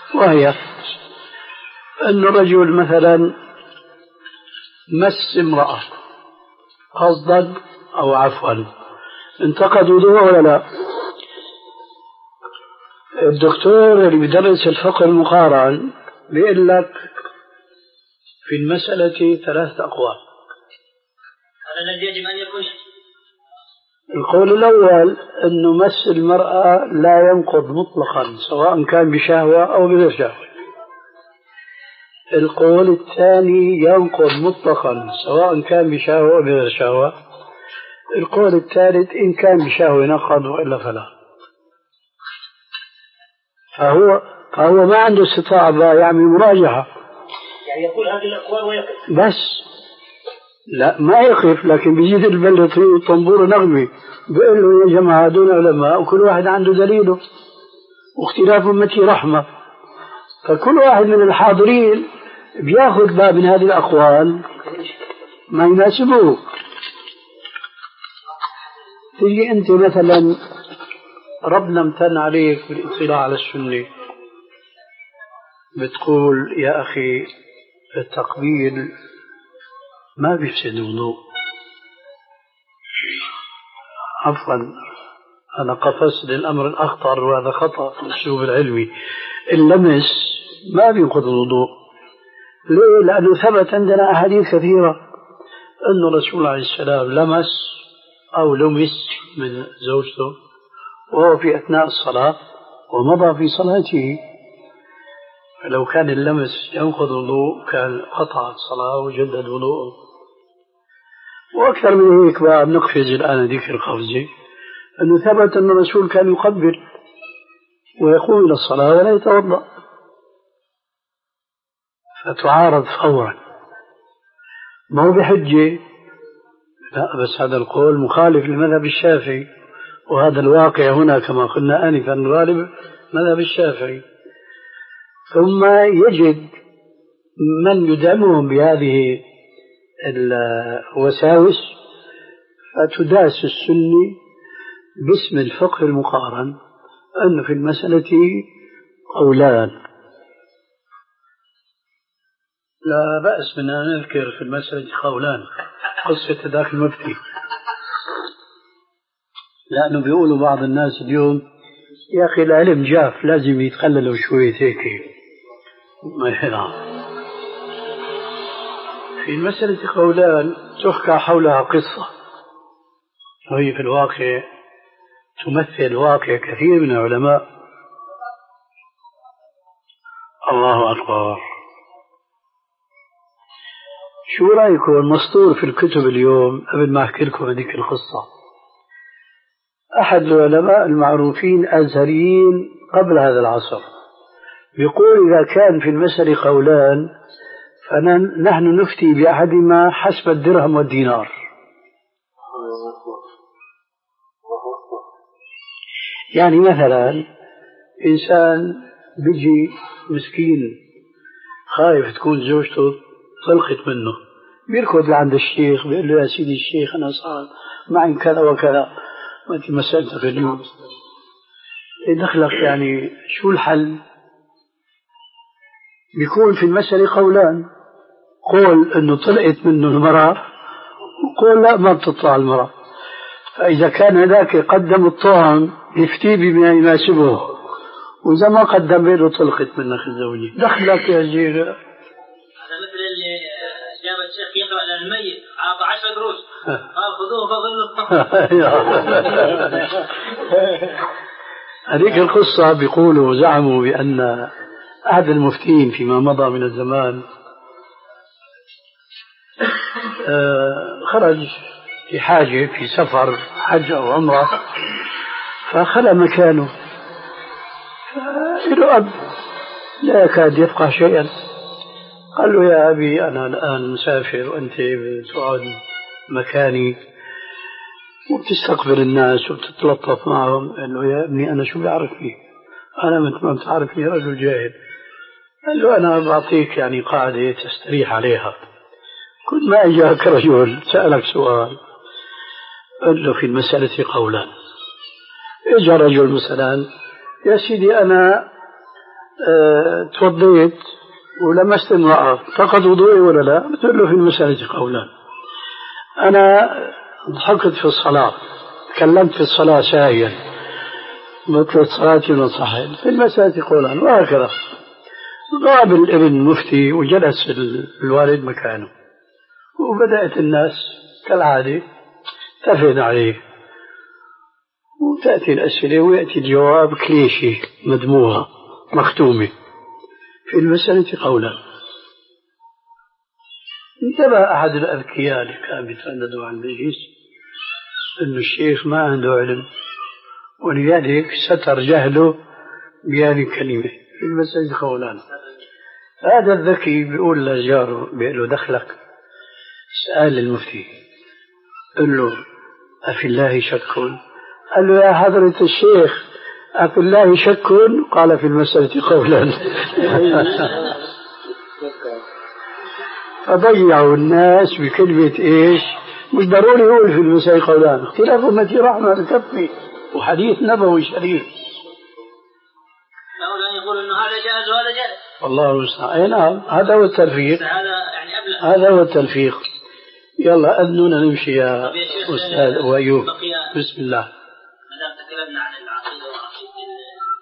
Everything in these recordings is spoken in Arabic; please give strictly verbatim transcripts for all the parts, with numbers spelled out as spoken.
وهي أن الرجل مثلا مس امرأة قصدا أو عفوا، انتقد وضوءه ولا لا؟ الدكتور اللي بيدرس الفقه المقارن بيقول لك في المسألة ثلاث أقوال. هذا الذي يجب أن يكون. القول الأول أنه مس المرأة لا ينقض مطلقا سواء كان بشهوة أو بغير شهوة. القول الثاني ينقض مطلقا سواء كان بشهوة أو بغير شهوة. القول الثالث إن كان بشهوة ينقض وإلا فلا. فهو فهو ما عنده استطاعة يعمل مراجعة، يعني يقول هذه الأقوال ويقف بس لا ما يقف، لكن بيجيد البلد طنبور نغمي بيقول له يا جماعة دون علماء وكل واحد عنده دليله واختلاف أمتي رحمة. فكل واحد من الحاضرين بياخذ باب من هذه الأقوال ما يناسبه. تجي أنت مثلا ربنا امتن عليك بالاطلاع على السنة، بتقول يا أخي التقبيل ما بيفسد الوضوء. عفوا أنا قفزت للأمر الأخطر وهذا خطأ في الأسلوب العلمي. اللمس ما بينقض الوضوء. ليه؟ لأنه ثبت عندنا أحاديث كثيرة أن الرسول عليه السلام لمس أو لمس من زوجته وهو في أثناء الصلاة ومضى في صلاته. فلو كان اللمس ينقض الوضوء كان قطع الصلاة وجدد وضوءه. وأكثر من هيك بقى نقفز الآن ذيك القفزة أنه ثبت أن الرسول كان يقبل ويقوم إلى الصلاة ولا يتوضأ، فتعارض فورا. ما هو بحجة، لا، بس هذا القول مخالف لمذهب الشافعي، وهذا الواقع هنا كما قلنا آنفا الغالب مذهب الشافعي. ثم يجد من يدعمهم بهذه الوساوس فتداس السنة باسم الفقه المقارن أن في المسألة قولان. لا بأس من أن نذكر في المسألة قولان، قصة ذاك المفتي، لأنه بيقولوا بعض الناس اليوم يا أخي العلم جاف لازم يتخللوا شوية هيك. في المسألة قولان تحكى حولها قصة، وهي في الواقع تمثل واقع كثير من العلماء. الله أكبر. شو رأيكم المسطور في الكتب اليوم؟ قبل ما أحكي لكم هذيك القصة، أحد العلماء المعروفين الأزهريين قبل هذا العصر يقول إذا كان في المسألة قولان فنحن نفتي بأحدهما حسب الدرهم والدينار. يعني مثلا إنسان بيجي مسكين خايف تكون زوجته طلقت منه، بيركض لعند الشيخ بيقول له يا سيدي الشيخ أنا صار معي كذا وكذا، ما أنت مسألتك اليوم دخلك، يعني شو الحل؟ بيكون في المسألة قولان، قول أنه طلقت منه المرأة وقول لا ما بتطلع المرأة. فإذا كان هذاك قدم الطعن يفتي بما يناسبه، وإذا ما قدم بيقول له طلقت منك الزوجة. دخلك يا زيغ. هذا مثل اللي جاب الشيخ يقرأ على الميت أعطى عشرة قروش قال خذوه فظلوا. هذيك القصة بيقولوا زعموا بأن أحد المفتين فيما مضى من الزمان خرج في حاجة في سفر حج أو عمرة فخلى مكانه، فإنه أب لا يكاد يفقه شيئا. قال له يا أبي أنا الآن مسافر وأنت بتقعد مكاني وبتستقبل الناس وبتتلطف معهم. قال له يا ابني أنا شو بعرفني، أنا مثل ما بتعرفني رجل جاهل. قال له أنا بعطيك يعني قاعدة تستريح عليها. كل ما أجاك رجل سألك سؤال قال له في المسألة قولان. إجا رجل مثلا يا سيدي أنا أه توضيت ولمست امرأة فقد وضوئي ولا لا؟ بتقول له في المسألة قولان. أنا ضحكت في الصلاة، تكلمت في الصلاة ساهيا، بطلت صلاتي ونصحت، في المسألة قولان، وهكذا. غاب الابن المفتي وجلس الوالد مكانه، وبدأت الناس كالعادة تفد عليه، وتأتي الأسئلة ويأتي الجواب كليشي مدموغة مختومة. في المسألة قولان. انتبه أحد الأذكياء اللي كان بيترددوا عن المجلس أن الشيخ ما عنده علم، ولذلك ستر جهله بهذه الكلمة في المسألة قولان. هذا الذكي بيقول لجاره، بيقول له دخلك، سأل المفتي قل له أفي الله شك؟ قال له يا حضرة الشيخ أفي الله شك؟ قال في المسألة قولا. فضيعوا الناس بكلمة إيش؟ مش ضروري يقول في المسألة قولان، اختلاف أمتي رحمة الكفي وحديث نبوي شريف. يقول إنه هذا جائز وهذا جائز. الله المستعان. أي نعم، هذا هو التلفيق. هذا يعني هذا هو التلفيق. يلا أذنونا نمشي يا أستاذ أبو أيوب. بسم الله. ما دام تكلمنا عن العقيدة وعقيدة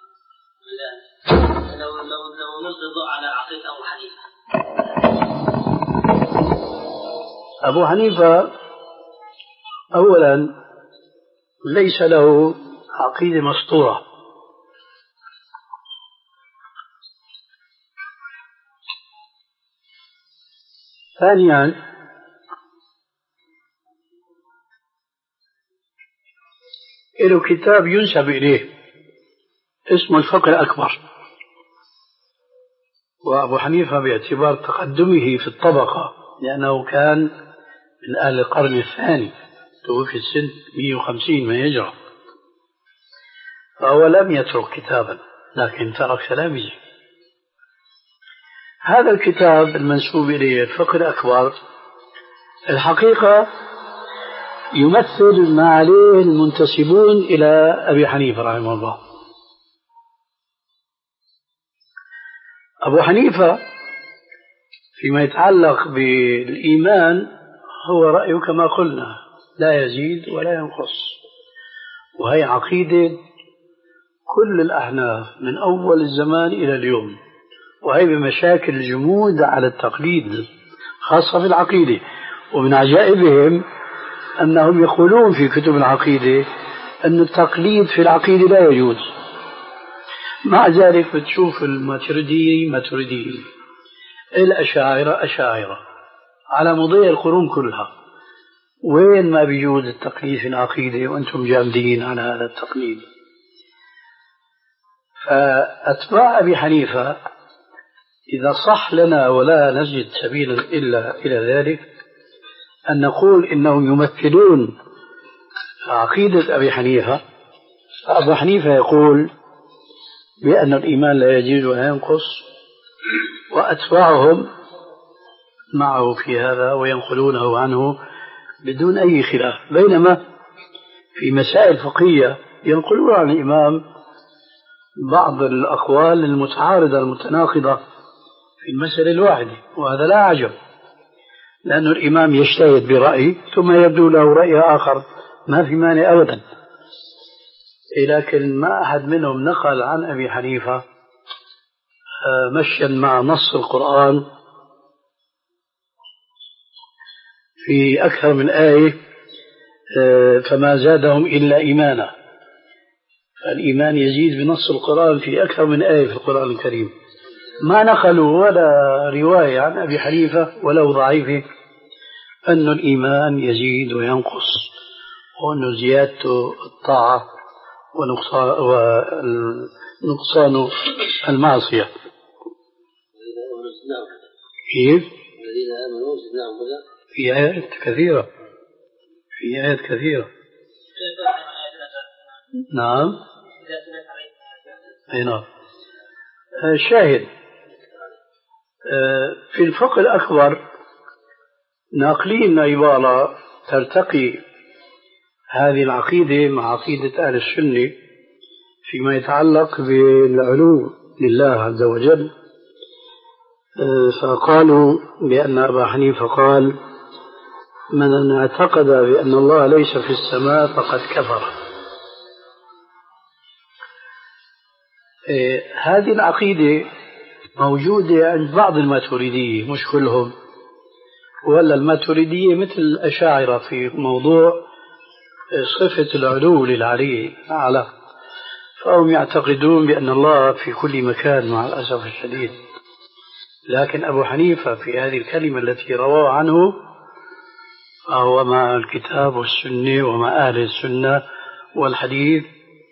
لو لو لو نلقي الضوء على عقيدة أبو حنيفة. أبو حنيفة أولا ليس له عقيدة مسطورة. ثانيا له كتاب ينسب إليه اسمه الفقه الأكبر. وأبو حنيفة باعتبار تقدمه في الطبقة، لأنه كان من أهل القرن الثاني، توفي السنة مئة وخمسين ما يجرى، فهو لم يترك كتابا لكن ترك تلاميذه. هذا الكتاب المنسوب إليه الفقه الأكبر الحقيقة يمثل ما عليه المنتسبون إلى أبي حنيفة رحمه الله. أبو حنيفة فيما يتعلق بالإيمان هو رأيه كما قلنا لا يزيد ولا ينقص، وهي عقيدة كل الأحناف من أول الزمان إلى اليوم، وهي بمشاكل الجمود على التقليد خاصة في العقيدة. ومن عجائبهم أنهم يقولون في كتب العقيدة أن التقليد في العقيدة لا يجوز. مع ذلك بتشوف الماتريدي ماتريدي، الأشاعرة أشاعرة، على مضي القرون كلها وين ما بيجوز التقليد في العقيدة وأنتم جامدين على هذا التقليد. فأتباع أبي حنيفة إذا صح لنا ولا نجد سبيلا إلا إلى ذلك أن نقول إنهم يمثلون عقيدة أبي حنيفة. أبو حنيفة يقول بأن الإيمان لا يزيد ولا ينقص، وأتباعهم معه في هذا وينقلونه عنه بدون أي خلاف، بينما في مسائل فقهية ينقلون عن الإمام بعض الأقوال المتعارضة المتناقضة في المسألة الواحدة، وهذا لا عجب، لأن الإمام يجتهد برأي ثم يبدو له رأي آخر ما في مانع أبدا. لكن ما أحد منهم نقل عن أبي حنيفة مشيا مع نص القرآن في أكثر من آية فما زادهم إلا إيمانا. فالإيمان يزيد بنص القرآن في أكثر من آية في القرآن الكريم. ما نقلوا ولا رواية عن أبي حنيفة ولو ضعيفة أن الإيمان يزيد وينقص، وأن زيادته الطاعة ونقصان المعصية. كيف؟ في آيات كثيرة، في آيات كثيرة. نعم. أي نعم. شاهد في الفقه الأكبر ناقلين عبارة ترتقي هذه العقيدة مع عقيدة أهل السنة فيما يتعلق بالعلو لله عز وجل، فقالوا بأن أبا حنيفة قال: من اعتقد بأن الله ليس في السماء فقد كفر. هذه العقيدة موجودة عند بعض الماتريدية، مش كلهم، ولا الماتريدية مثل الأشاعرة في موضوع صفة العلو للعلي أعلى، فهم يعتقدون بأن الله في كل مكان مع الأسف الشديد. لكن أبو حنيفة في هذه الكلمة التي رواه عنه فهو مع الكتاب والسنة ومع أهل السنة والحديث،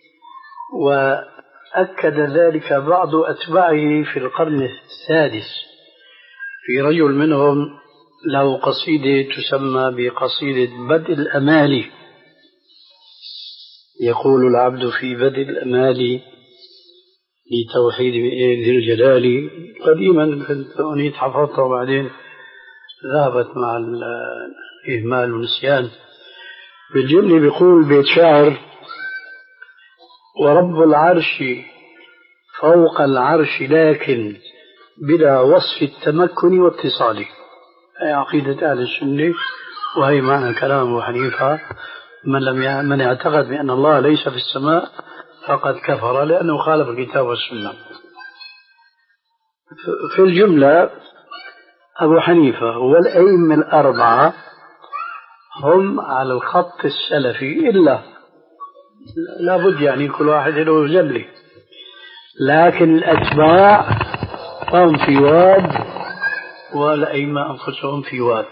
وأكد ذلك بعض أتباعه في القرن السادس. في رجل منهم له قصيدة تسمى بقصيدة بدء الأمال، يقول العبد في بدء الأمال لتوحيد ذي الجلال. قديما كنت أنيت حفظتها وبعدين ذهبت مع الإهمال والنسيان. بالجملة بيقول بيت شاعر: ورب العرش فوق العرش لكن بلا وصف التمكن واتصال. هي عقيدة أهل السنة، وهي معنى كلام أبو حنيفة: من لم من اعتقد بأن الله ليس في السماء فقد كفر، لأنه خالف الكتاب والسنة. في الجملة أبو حنيفة والأئمة الأربعة هم على الخط السلفي، إلا لابد يعني كل واحد له جملة، لكن الأتباع هم في واد والأئمة أنفسهم في واد.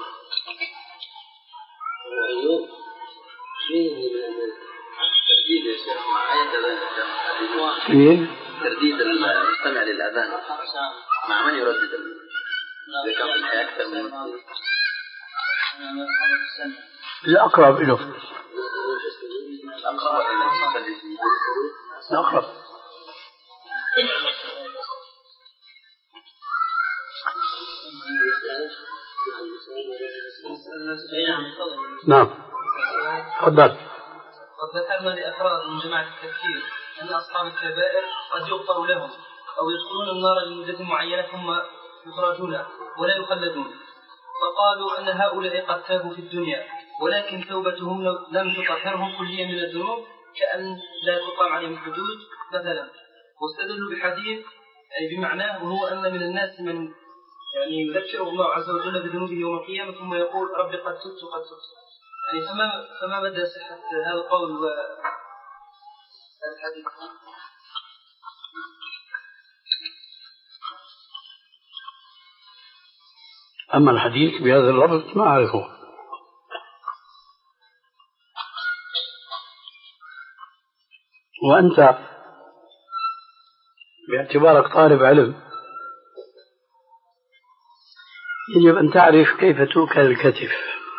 كيف؟ ترديد المستمع للأذان مع من يردد؟ إذا كان في الحياة أكثر من الأقرب له، الأقرب. نعم، تفضل. قد ذكرنا لأفراد من جماعة التفكير أن أصحاب الكبائر قد يغفر لهم أو يدخلون النار لمدة معينة ثم يخرجون ولا يخلدون، فقالوا أن هؤلاء قد تابوا في الدنيا ولكن توبتهم لم تطهرهم كليا من الذنوب، كأن لا تقام عليهم الحدود مثلا، واستدلوا بحديث أي بمعناه، وهو أن من الناس من يعني يذكره الله عز وجل بذنوبه يوم القيامة ثم يقول رب قد تبت قد تبت. يعني فما فما مدى صحة هذا القول والحديث؟ أما الحديث بهذا اللفظ ما أعرفه. وأنت باعتبارك طالب علم يجب أن تعرف كيف تؤكل الكتف.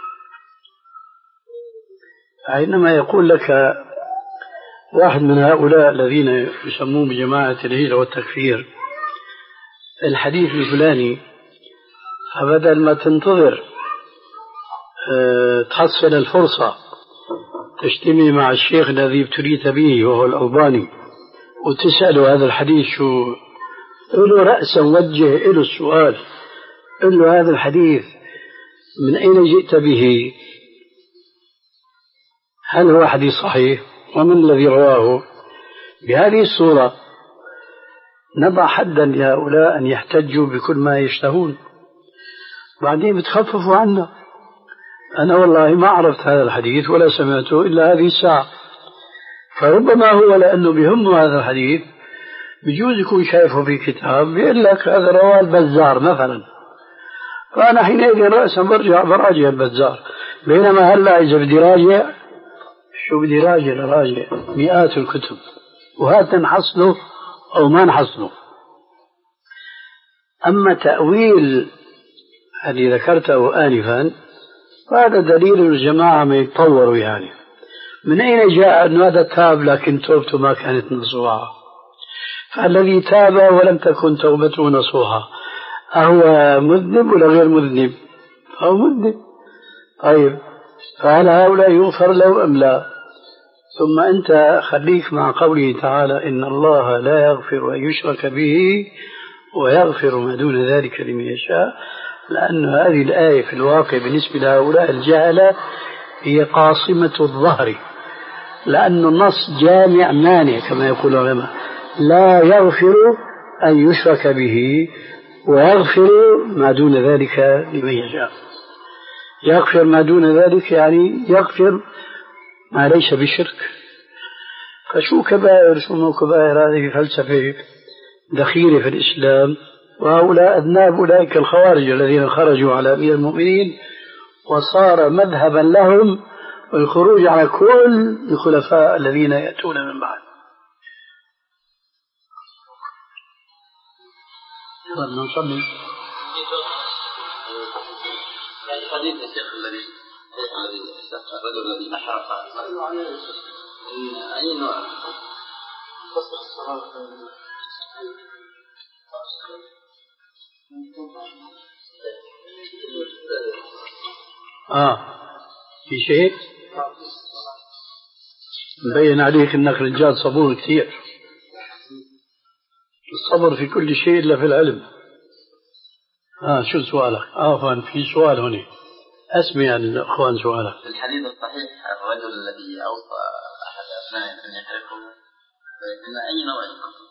حينما يقول لك واحد من هؤلاء الذين يسمون بجماعة الهجرة والتكفير الحديث الفلاني، فبدل ما تنتظر تحصل الفرصة تجتمع مع الشيخ الذي ابتليت به وهو الألباني وتسأله هذا الحديث شو، له رأسا وجه له السؤال، قل له هذا الحديث من أين جئت به؟ هل هو حديث صحيح؟ ومن الذي رواه؟ بهذه الصورة نضع حدا لهؤلاء أن يحتجوا بكل ما يشتهون، بعدين بتخففوا عنا. أنا والله ما عرفت هذا الحديث ولا سمعته إلا هذه الساعة، فربما هو لأنه بهمه هذا الحديث بجوز يكون شايفه في كتاب بيقول لك هذا رواه البزار مثلا، فأنا حينئذ رأسا برجع براجع البزار، بينما هلا إذا بدي راجع شو بدي راجع لراجع مئات الكتب، وهذا نحصله أو ما نحصله. أما تأويل الذي ذكرته آنفا فهذا دليل الجماعة ما يتطوروا، يعني من أين جاء أن هذا تاب لكن توبته ما كانت نصوحة؟ فالذي تاب ولم تكن توبته نصوحة أهو مذنب ولا غير مذنب؟ أو مذنب. طيب فهل هؤلاء يغفر له أم لا؟ ثم أنت خليك مع قوله تعالى إن الله لا يغفر أن يشرك به ويغفر ما دون ذلك لمن يشاء، لأن هذه الآية في الواقع بالنسبة لهؤلاء الجهلة هي قاصمة الظهر، لأن النص جامع مانع كما يقول العلماء، لا يغفر أن يشرك به ويغفر ما دون ذلك لمن يشاء. يغفر ما دون ذلك يعني يغفر ما ليس بشرك. فشو كبائر شو مو كبائر؟ هذه فلسفة دخيلة في الإسلام، وهؤلاء أذناب أولئك الخوارج الذين خرجوا على أمير المؤمنين وصار مذهبا لهم الخروج على كل الخلفاء الذين يأتون من بعد. نصلي حديث الشيخ الذي الذي الرجل الذي نحر أي نوع تصح الصلاة؟ آه في شيء مبين عليك انك رجال صبور كثير. الصبر في كل شيء الا في العلم. اه شو سؤالك؟ عفوا آه في سؤال هنا، اسمع الاخوان سؤالك. الحديث الصحيح الرجل الذي اوصى احد ابنائه ان يحرقه من اي نوع يكون؟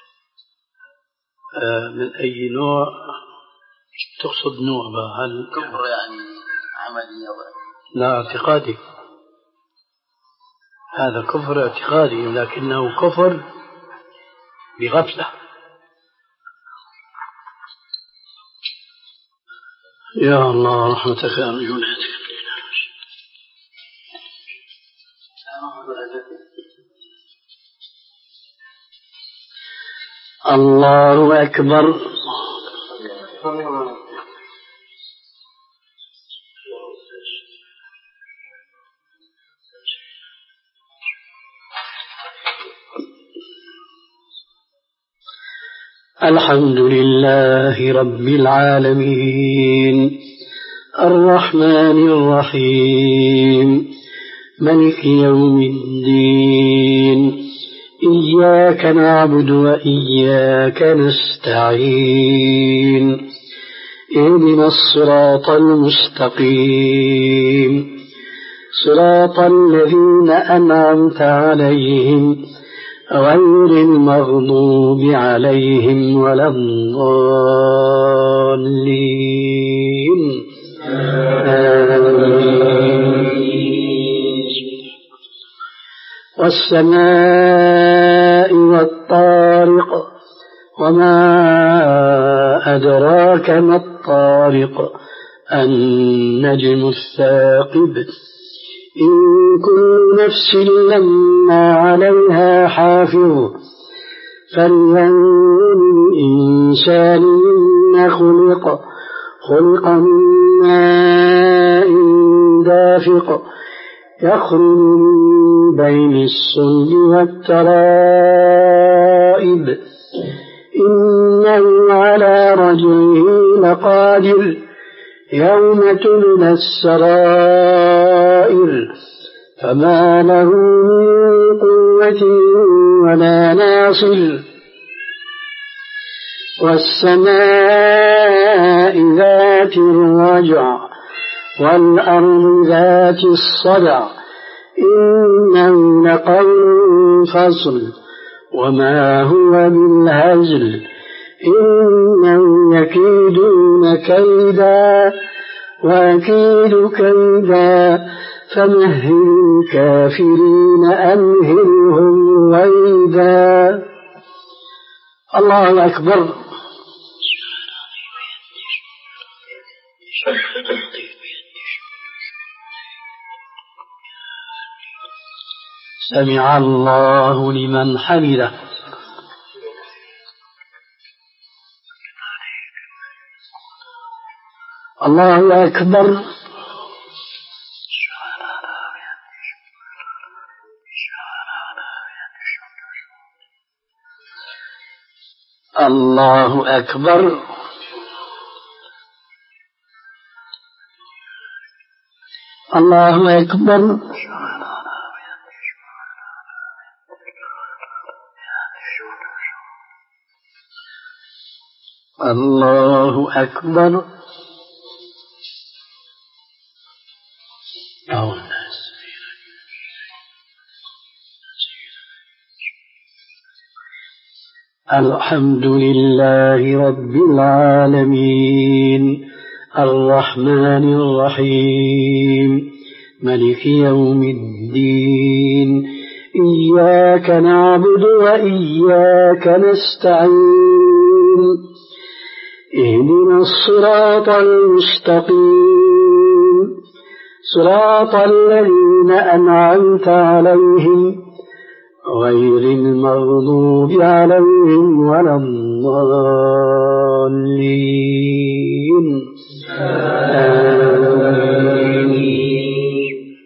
آه من اي نوع تقصد؟ نوع هل كفر يعني عملي او لا اعتقادي؟ هذا كفر اعتقادي لكنه كفر بغفلة. يا الله رحمتك أرجو لا تكفينا. الله أكبر. الحمد لله رب العالمين الرحمن الرحيم ملك يوم الدين إياك نعبد وإياك نستعين اهدنا الصراط المستقيم صراط الذين أنعمت عليهم غير المغضوب عليهم ولا الضالين آمين. والسماء والطارق وما أدراك ما الطارق النجم الثاقب إن كل نفس لما عليها حافظ فلينظر الإنسان مما خلق خلق من ماء دافق يخرج من بين الصلب والترائب إنه على رجعه لقادر يوم تبلى السرائر فما له من قوة ولا ناصر والسماء ذات الرجع والأرض ذات الصدع إنه لقول فصل وما هو بالهزل إنهم يكيدون كيدا وأكيد كيدا فمهل الكافرين أمهلهم رويدا. الله أكبر. سمع الله لمن حمده. الله أكبر. الله أكبر. الله أكبر. الله أكبر. أو الناس. الحمد لله رب العالمين الرحمن الرحيم ملك يوم الدين إياك نعبد وإياك نستعين اهدنا الصراط المستقيم صراط الذين أنعمت عليهم غير المغضوب عليهم ولا الضالين آمين.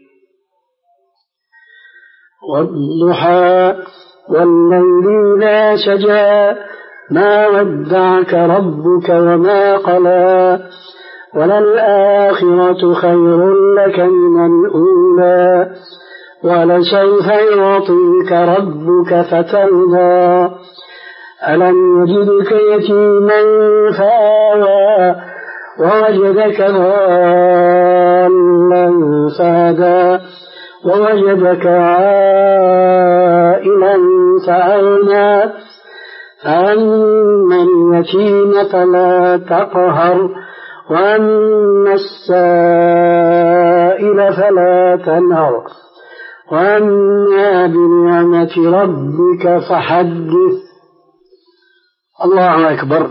والضحى والليل إذا سجى ما ودعك ربك وما قلى وللآخرة خير لك من الأولى ولسوف يعطيك ربك فترضى ألم يجدك يتيما فآوى ووجدك ضالا فهدى ووجدك عائلا فأغنى فأما اليتيم فلا تقهر وأما السائل فلا تنهر وأما بنعمة ربك فحدث. الله أكبر.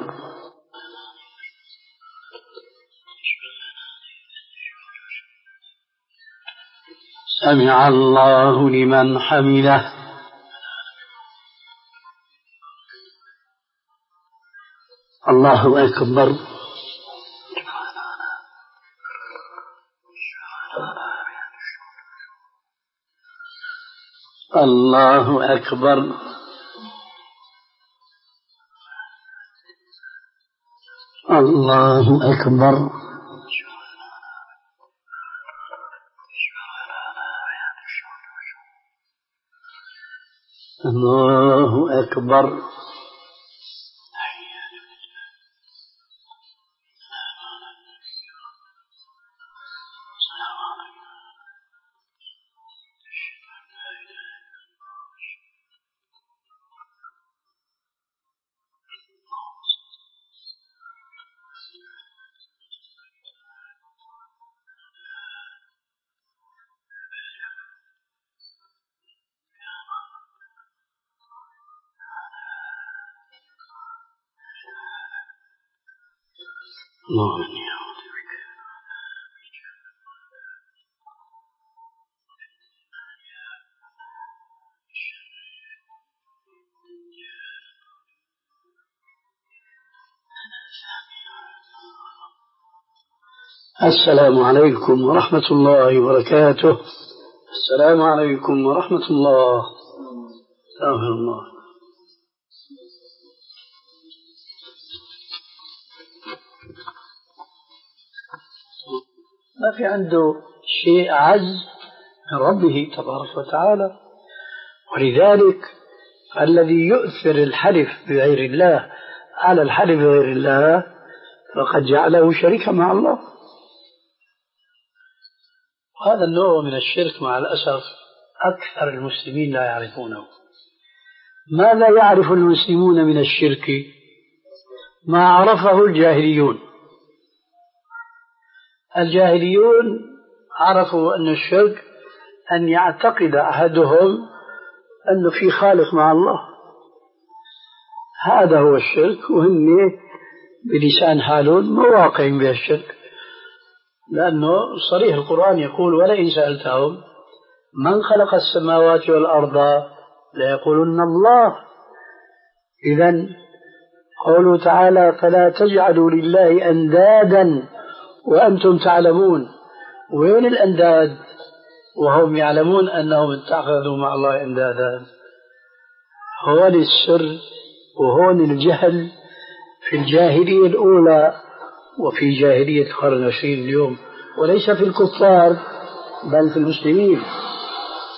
سمع الله لمن حمده. الله أكبر. الله أكبر. الله أكبر. الله أكبر. الله السلام عليكم ورحمة الله وبركاته. السلام عليكم ورحمة الله. سلام الله. ما في عنده شيء أعز من ربه تبارك وتعالى، ولذلك الذي يؤثر الحلف بغير الله على الحلف بغير الله فقد جعله شريكا مع الله. هذا النوع من الشرك مع الأسف أكثر المسلمين لا يعرفونه. ماذا يعرف المسلمون من الشرك؟ ما عرفه الجاهليون. الجاهليون عرفوا أن الشرك أن يعتقد أحدهم أنه في خالق مع الله، هذا هو الشرك، وهم بلسان حالهم مواقعين بالشرك، لأنه صريح القرآن يقول ولئن سألتهم من خلق السماوات والأرض ليقولن الله. إذن قوله تعالى فلا تجعلوا لله أندادا وأنتم تعلمون. وين الأنداد وهم يعلمون أنهم اتخذوا مع الله أندادا؟ هون السر وهون الجهل في الجاهلية الأولى وفي جاهلية القرن العشرين اليوم، وليس في الكفار بل في المسلمين،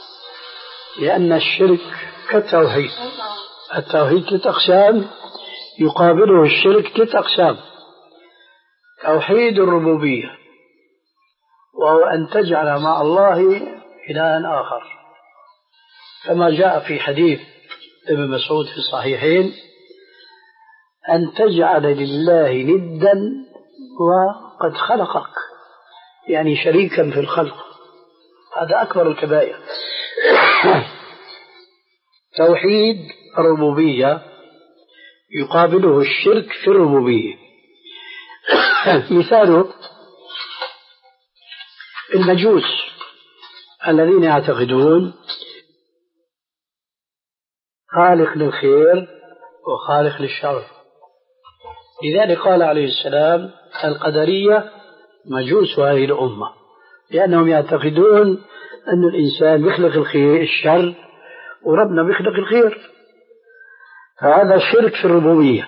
لأن الشرك كالتوحيد. التوحيد ثلاث أقسام: يقابله الشرك ثلاث أقسام: توحيد الربوبية، وهو أن تجعل مع الله إلها آخر، كما جاء في حديث ابن مسعود في الصحيحين: أن تجعل لله ندا وقد خلقك، يعني شريكا في الخلق. هذا أكبر الكبائر. توحيد الربوبية يقابله الشرك في الربوبية. مثاله المجوس الذين يعتقدون خالق للخير وخالق للشر. لذلك قال عليه السلام: القدرية مجوس هذه الأمة، لأنهم يعتقدون أن الإنسان بيخلق الخير الشر وربنا بيخلق الخير، فهذا شرك في الربوبية.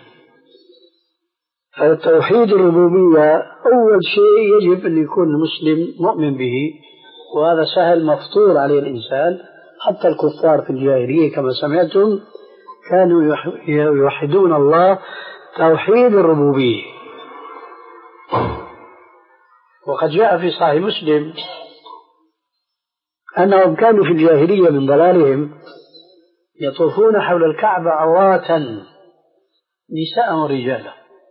فتوحيد الربوبية أول شيء يجب أن يكون المسلم مؤمن به، وهذا سهل مفطور عليه الإنسان. حتى الكفار في الجاهلية كما سمعتم كانوا يوحدون الله توحيد الربوبية. وقد جاء في صحيح مسلم أنهم كانوا في الجاهلية من ضلالهم يطوفون حول الكعبة عراة نساء ورجالا،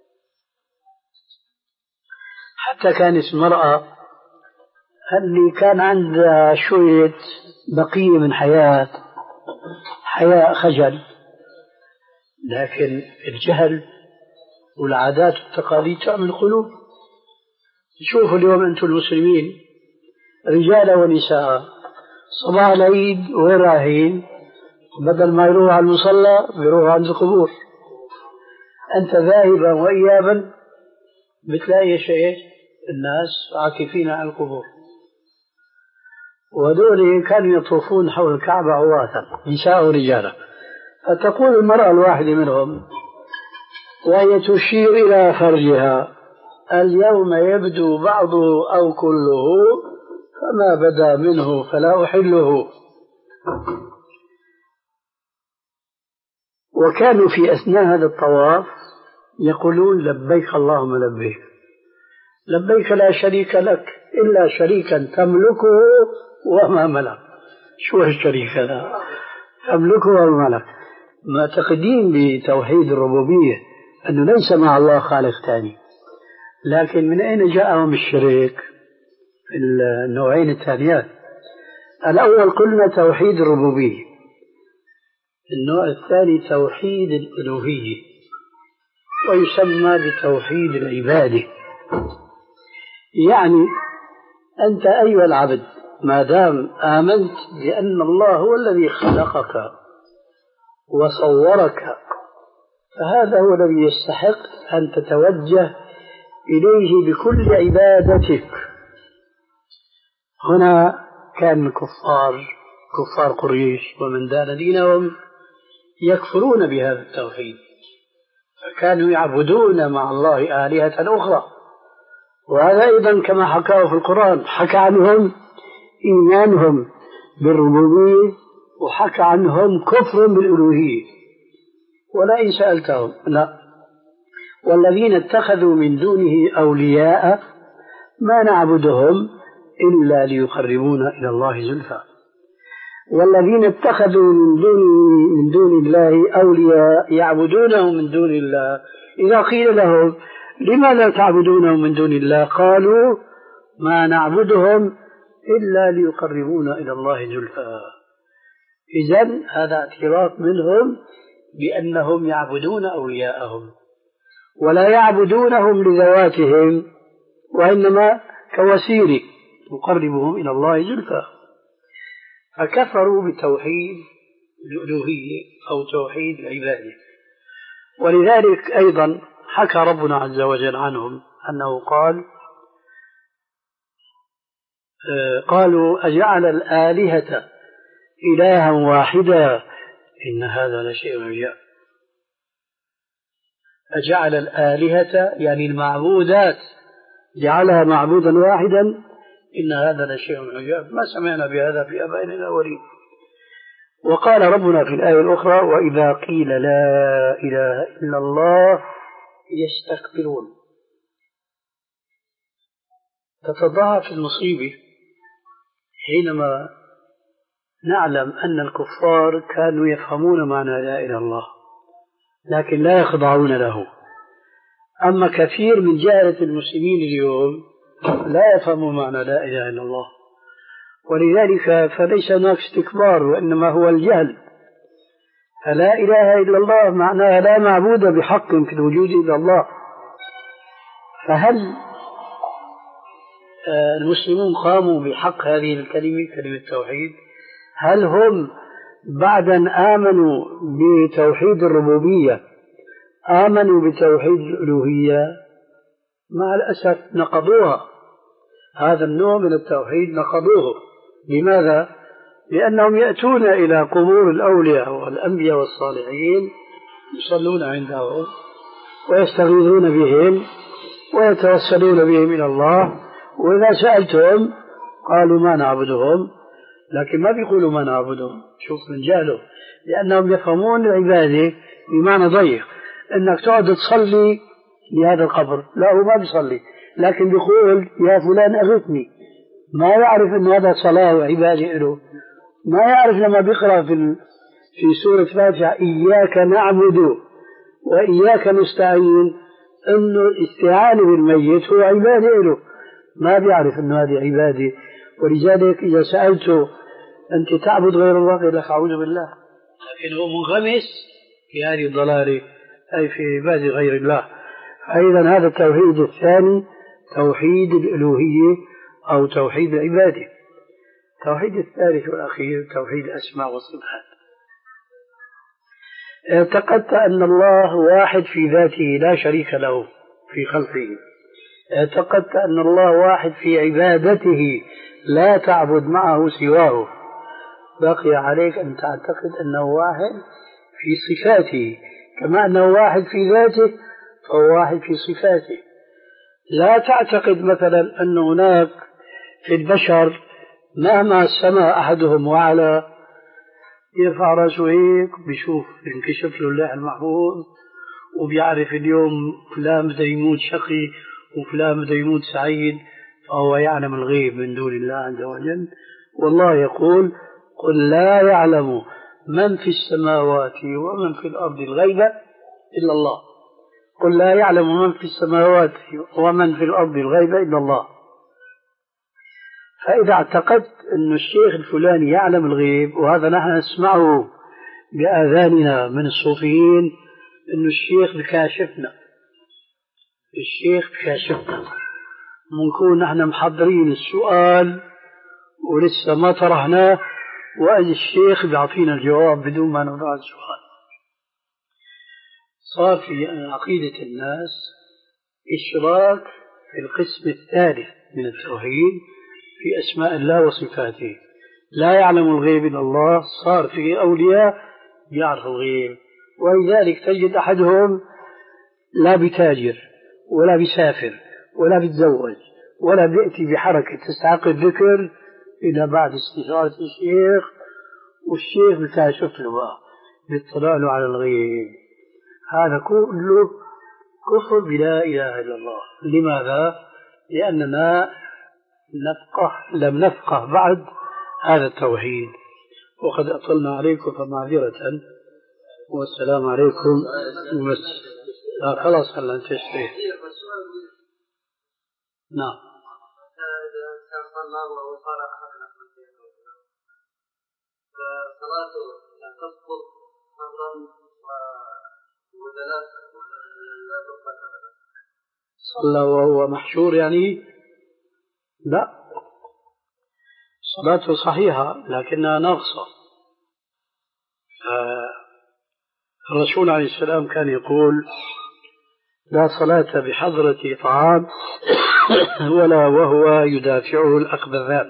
حتى كانت المرأة اللي كان عندها شوية بقية من حياة حياء خجل، لكن الجهل والعادات والتقاليد تعمل قلوب. شوفوا اليوم أنتم المسلمين رجال ونساء صباح العيد وين رايحين؟ بدل ما يروحوا على المصلى بيروحوا عند القبور. أنت ذاهبا وإيابا بتلاقي شيء الناس عاكفين على القبور، وهذول كانوا يطوفون حول الكعبة عراة نساء ورجالا. فتقول المرأة الواحدة منهم وهي تشير إلى فرجها: اليوم يبدو بعضه أو كله، فما بدا منه فلا أحله. وكانوا في أثناء هذا الطواف يقولون: لبيك اللهم لبيك، لبيك لا شريك لك إلا شريكا تملكه وما ملك. شو الشريك هذا؟ تملكه وما ملك. معتقدين بتوحيد الربوبية أنه ليس مع الله خالق ثاني. لكن من أين جاءهم الشريك في النوعين الثانيات؟ الأول قلنا توحيد الربوبية، النوع الثاني توحيد الألوهية، ويسمى بتوحيد العبادة. يعني أنت أيها العبد ما دام آمنت بأن الله هو الذي خلقك وصورك، فهذا هو الذي يستحق أن تتوجه إليه بكل عبادتك. هنا كان الكفار كفار قريش ومن دان دينهم يكفرون بهذا التوحيد، فكانوا يعبدون مع الله آلهة أخرى. وهذا أيضا كما حكاه في القرآن، حكى عنهم إيمانهم بالربوبية وحكى عنهم كفر بالألوهية. ولا إن سألتهم لا، والذين اتخذوا من دونه أولياء ما نعبدهم إلا ليقربونا إلى الله زلفى. والذين اتخذوا من دون, من دون الله أولياء يعبدونه من دون الله، إذا قيل لهم لما لا تعبدونه من دون الله قالوا ما نعبدهم إلا ليقربونا إلى الله زلفى. إذن هذا اعتراف منهم بأنهم يعبدون أولياءهم ولا يعبدونهم لذواتهم، وإنما كوسيلة تقربهم إلى الله زلفى. فكفروا بتوحيد الألوهية أو توحيد العبادة. ولذلك أيضا حكى ربنا عز وجل عنهم أنه قال: قالوا أجعل الآلهة إلها واحدا إن هذا لشيء عجاب. أجعل الآلهة يعني المعبودات جعلها معبودا واحدا إن هذا لشيء عجاب، ما سمعنا بهذا في آبائنا الأولين. وقال ربنا في الآية الأخرى وإذا قيل لا إله إلا الله يستكبرون. تتضاعف المصيبة حينما نعلم أن الكفار كانوا يفهمون معنى لا إله إلا الله لكن لا يخضعون له. أما كثير من جهلة المسلمين اليوم لا يفهمون معنى لا إله إلا الله، ولذلك فليس هناك استكبار وإنما هو الجهل. فلا إله إلا الله معناها لا معبود بحق في الوجود إلا الله. فهل المسلمون قاموا بحق هذه الكلمة كلمة التوحيد؟ هل هم بعد أن آمنوا بتوحيد الربوبية آمنوا بتوحيد الألوهية؟ مع الأسف نقضوها. هذا النوع من التوحيد نقضوه. لماذا؟ لأنهم يأتون إلى قبور الأولياء والأنبياء والصالحين يصلون عندهم ويستغيثون بهم ويتوسلون بهم إلى الله، وإذا سألتهم قالوا ما نعبدهم، لكن ما بيقولوا ما نعبدهم. شوف من جهله، لأنهم يفهمون العبادة بمعنى ضيق، أنك تقعد تصلي لهذا القبر، لا هو ما بيصلي لكن بيقول يا فلان أغثني. ما يعرف أن هذا صلاة وعبادة له. ما يعرف لما بيقرأ في في سورة الفاتحة إياك نعبد وإياك نستعين أنه الاستعانة بالميت هو عبادة له. ما بيعرف أن هذه عبادة. ولذلك إذا سألته أنت تعبد غير الله قال لك أعوذ بالله، لكن هو منغمس في هذه الضلالة أي في عبادة غير الله. أيضا هذا التوحيد الثاني توحيد الألوهية أو توحيد العبادة. التوحيد الثالث والأخير توحيد الأسماء والصفات. اعتقدت أن الله واحد في ذاته لا شريك له في خلقه. اعتقدت أن الله واحد في عبادته لا تعبد معه سواه. بقي عليك أن تعتقد أنه واحد في صفاته، كما أنه واحد في ذاته فهو واحد في صفاته. لا تعتقد مثلا أن هناك في البشر مهما سمى أحدهم وعلى يرفع رأسه هيك بيشوف ينكشف له اللوح المحفوظ وبيعرف اليوم فلان بده يموت شقي وفلان بده يموت سعيد، فهو يعلم الغيب من دون الله عز وجل. والله يقول قل لا يعلم من في السماوات ومن في الأرض الغيب إلا الله. قل لا يعلم من في السماوات ومن في الأرض الغيب إلا الله. فإذا اعتقدت أن الشيخ الفلاني يعلم الغيب، وهذا نحن نسمعه بآذاننا من الصوفيين أن الشيخ بكاشفنا، الشيخ بكاشفنا، منكون نحن محضرين السؤال ولسه ما طرحناه وأجي الشيخ بيعطينا الجواب بدون ما نوضع السؤال. صار في عقيدة الناس إشراك في القسم الثالث من التوحيد في أسماء الله وصفاته. لا يعلم الغيب إلا الله. صار في أولياء يعرف الغيب، ولذلك تجد أحدهم لا بتاجر ولا بيسافر ولا بيتزوج ولا بيأتي بحركة تستحق الذكر إلا بعد استشارة الشيخ، والشيخ بتاشف له بقى بيطلع له على الغيب. هذا كله كفر بلا إله إلا الله. لماذا؟ لأننا نفقه لم نفقه بعد هذا التوحيد. وقد أطلنا عليكم فمعذرة، والسلام عليكم. ومس... آه خلاص هلا انتشفي. نعم. فصلاته تسقط مرة وثلاثة لا تقبل أبدا. صلى وهو محشور يعني؟ لا، صلاته صحيحة لكنها ناقصة. الرسول عليه السلام كان يقول لا صلاة بحضرة طعام ولا وهو يدافعه الأخبثان.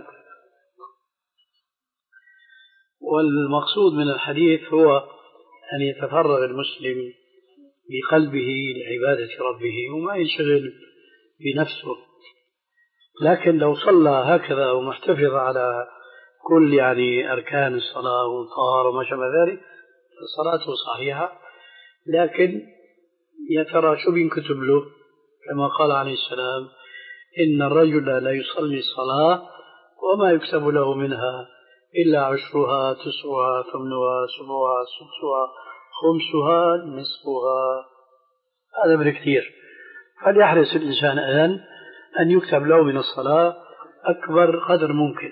والمقصود من الحديث هو أن يتفرغ المسلم بقلبه لعبادة ربه وما ينشغل بنفسه. لكن لو صلى هكذا ومحتفظ على كل يعني أركان الصلاة والطهارة وما شابه ذلك فصلاته صحيحة، لكن يا ترى شو بينكتب له؟ كما قال عليه السلام إن الرجل لا يصلي الصلاة وما يكتب له منها إلا عشرها تسعها ثمنها سبعها سدسها خمسها نصفها. هذا من كثير، فليحرص الإنسان الآن أن يكتب له من الصلاة أكبر قدر ممكن.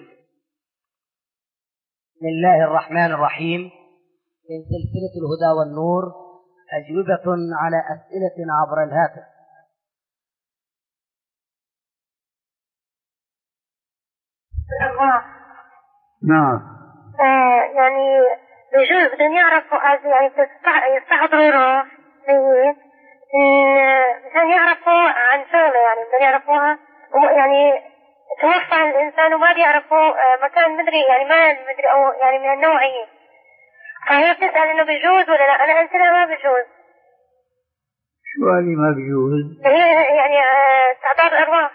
بسم الله الرحمن الرحيم. من سلسلة الهدى والنور أجوبة على أسئلة عبر الهاتف. نعم. آه يعني بجوز بدهم يعرفوا يعني يستحضروا روح بدهم يعرفوا عن شغله، يعني بدهم يعرفوها يعني توفى الإنسان وما بيعرفوا مكان مدري يعني ما مدري أو يعني من النوعية، فهي بتسأل إنه بيجوز ولا لا. أنا قلت لها ما بيجوز. شو قالي ما بيجوز؟ هي يعني استحضار الأرواح.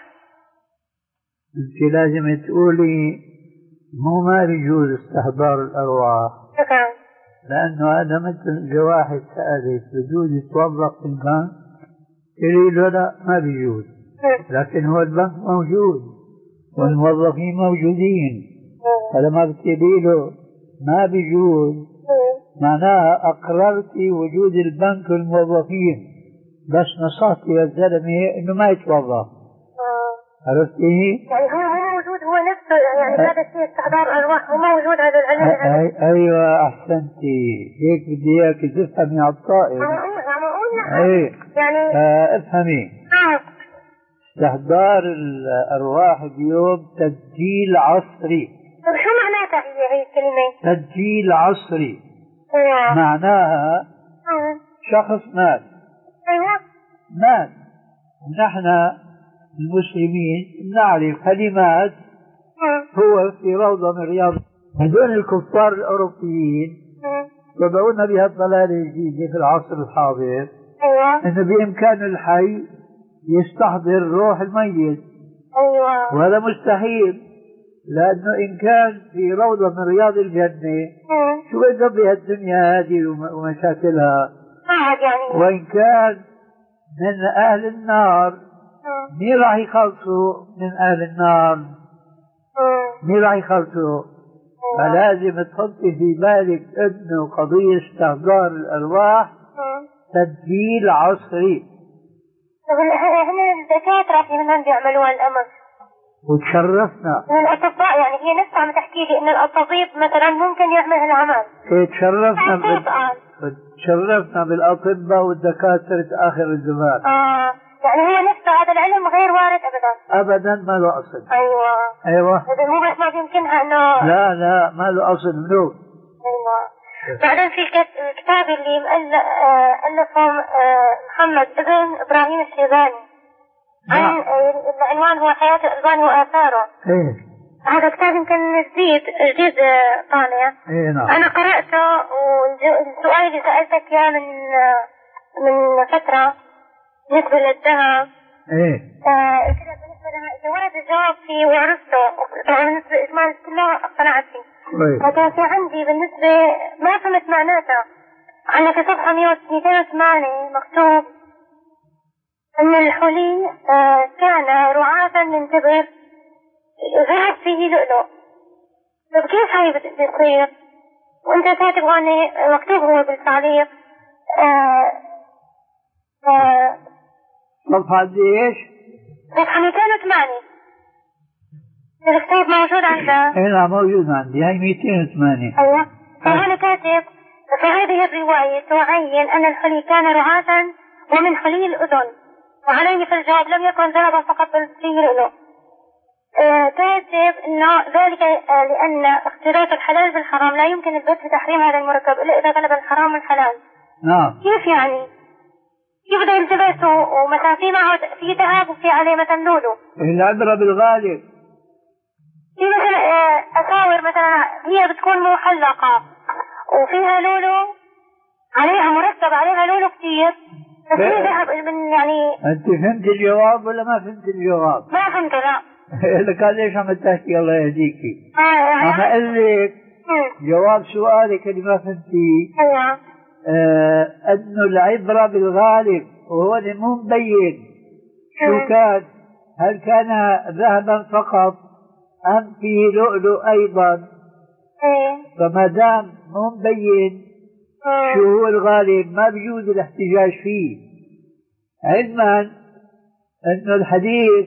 أنت لازم تقولي مو ما بيجوز استحضار الأرواح. شكرا. لأنه هذا مثل جو واحد سألك بيجوز يتوظف في البنك، تقولي له لا ما بيجوز، لكن هو البنك موجود والموظفين موجودين، فلما بتقولي له ما بيجوز معناها أقررتي وجود البنك والموظفين، بس نصحتي للزلمة إنه ما يتوظف. عرفتي؟ يعني هو مو موجود، هو نفسه يعني هذا الشيء استحضار الأرواح، هو موجود هذا العلم. أيوة أحسنتي، هيك بدي إياك تفهمي على الطائر. أي يعني آه افهمي. استحضار الأرواح اليوم تسجيل عصري. طيب شو معناتها هي هي الكلمة؟ تسجيل عصري. أيوة. معناها أيوة. شخص مات. أيوة. مات ونحن المسلمين نعرف هل مات هو في روضة من رياض. هذول الكفار الأوروبيين يضعون بها الضلالة الجديدة في العصر الحاضر. أيوة. إنه بإمكان الحي يستحضر روح الميت. أيوة. وهذا مستحيل، لأنه إن كان في روضة من رياض الجنة شو بده بها الدنيا هذه ومشاكلها؟ يعني. وإن كان من أهل النار مين راح يخلصوا من أهل النار؟ مين راح يخلصوا؟ فلازم تحطي في بالك إنه قضية استحضار الأرواح تسجيل عصري. هنا الدكاترة في منهم بيعملوها الأمر. وتشرفنا. الأطباء يعني هي نفسها عم تحكي لي إن الطبيب مثلا ممكن يعمل هالعمل. إيه تشرفنا بال... تشرفنا بالأطباء والدكاترة آخر الزمان. آه يعني هو نفسه هذا العلم غير وارد أبدا. أبدا ما له أصل. أيوة. أيوة. هذا مو بس ما يمكنها إنه. لا لا ما له أصل منو. أيوة. بعدين في الكتاب اللي ألفه محمد ابن إبراهيم الشيباني عن العنوان هو حياة الألباني وآثاره. إيه. هذا كتاب يمكن جديد جديد طالع. إيه نعم. أنا قرأته والسؤال اللي سألتك إياه من من فترة بالنسبة للذهب. إيه. آه بالنسبة لها إذا ورد الجواب فيه وعرفته طبعا بالنسبة لإجمال كله اقتنعت فيه. لكن في عندي بالنسبة ما فهمت معناتها. أنا في صفحة مئتين وثمانية مكتوب أن الحلي آه كان رعاة من تبر ذهب فيه لؤلؤ. طيب كيف هاي بتصير؟ وأنت كاتب هون مكتوب هو بالتعليق آه آه صفحة ايش؟ صفحة مئتين وثمانية. الكتاب موجود عندك؟ ايه لا موجود عندي، هاي مئتين وثمانية. ايوه. فهنا كاتب في هذه الرواية تعين أن الحلي كان رعاة ومن حلي الأذن، وعليه في الجواب لم يكن ذهبا فقط بل فيه لؤلؤ. آه كاتب أنه ذلك آه لأن اختلاط الحلال بالحرام لا يمكن البت بتحريم هذا المركب إلا إذا غلب الحرام والحلال. نعم. كيف يعني؟ كيف بده يلتبسوا ومثلا في معه في ذهب وفي عليه مثلا لولو؟ العبرة بالغالب. في مثلا أساور مثلا هي بتكون محلقة وفيها لولو عليها مركب عليها لولو كتير، بس هي ذهب من يعني. أنت فهمت الجواب ولا ما فهمت الجواب؟ ما فهمت لا. لك ليش عم تحكي الله يهديكي؟ عم أقول لك جواب سؤالك اللي ما فهمتيه. آه أنه العبرة بالغالب وهو مو مبين شو كان، هل كان ذهبا فقط أم فيه لؤلؤ أيضا؟ فما دام مو مبين شو هو الغالب ما بيجوز الاحتجاج فيه، علما أنه الحديث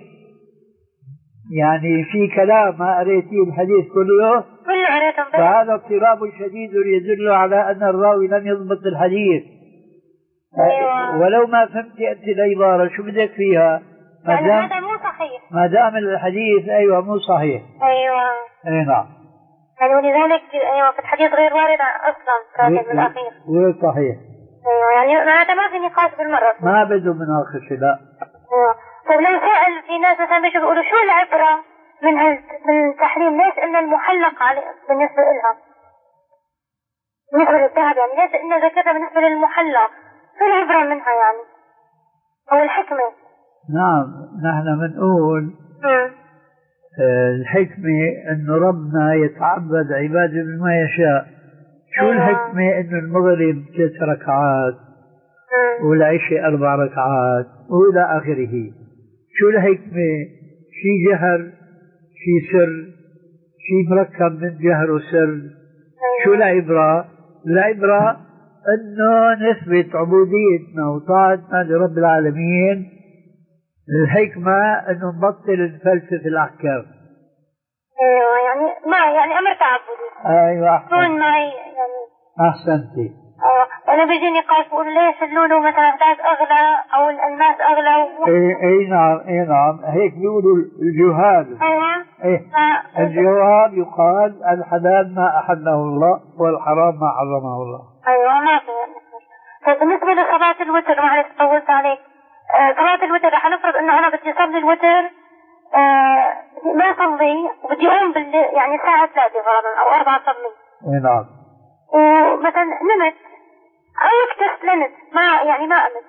يعني في كلام ما قريتيه الحديث كله فهذا اضطراب شديد يدل على أن الراوي لم يضبط الحديث. أيوة. ولو ما فهمت أنت العبارة شو بدك فيها؟ ما دام هذا مو صحيح، ما دام الحديث أيوة مو صحيح. أيوة أي نعم. يعني ولذلك أيوة في الحديث غير وارد أصلا كاتب بالأخير غير صحيح. أيوة يعني هذا ما في نقاش بالمرة، ما بده مناقشة لا. أيوة. طيب لو سأل في ناس مثلا بيجوا بيقولوا شو العبرة من من التحريم، ليش إن المحلق عليه بالنسبة لها بالنسبة للذهب، يعني ليش إن ذكرها بالنسبة للمحلق، شو العبرة منها يعني أو الحكمة؟ نعم نحن بنقول آه الحكمة إنه ربنا يتعبد عباده بما يشاء. شو الحكمة؟ إنه المغرب ثلاث ركعات والعشاء أربع ركعات وإلى آخره. شو الحكمة؟ شي جهر شي سر، شي مركب من جهر وسر. شو العبرة؟ العبرة أنه نثبت عبوديتنا وطاعتنا لرب العالمين. الحكمة أنه نبطل نفلسف الأحكام. أيوة يعني ما يعني أمر تعبدي. أيوة أحسن. كون معي يعني أحسنتي. أيوة أنا بيجي نقاش بقول ليش اللولو مثلا ذهب أغلى أو الألماس أغلى و... إيه إيه نعم إيه نعم هيك بيقولوا الجهال. أيوة. إيه ف... الجواب يقال الحلال ما أحله الله والحرام ما حرمه الله. أيوة ما في. طيب بالنسبة لصلاة الوتر معلش طولت عليك. آه صلاة الوتر رح نفرض إنه أنا بدي أصلي الوتر آه ما أصلي وبدي أقوم بال يعني الساعة ثلاثة فرضا أو أربعة أصلي. إيه نعم. ومثلا نمت أو اكتسلنت ما يعني ما قمت،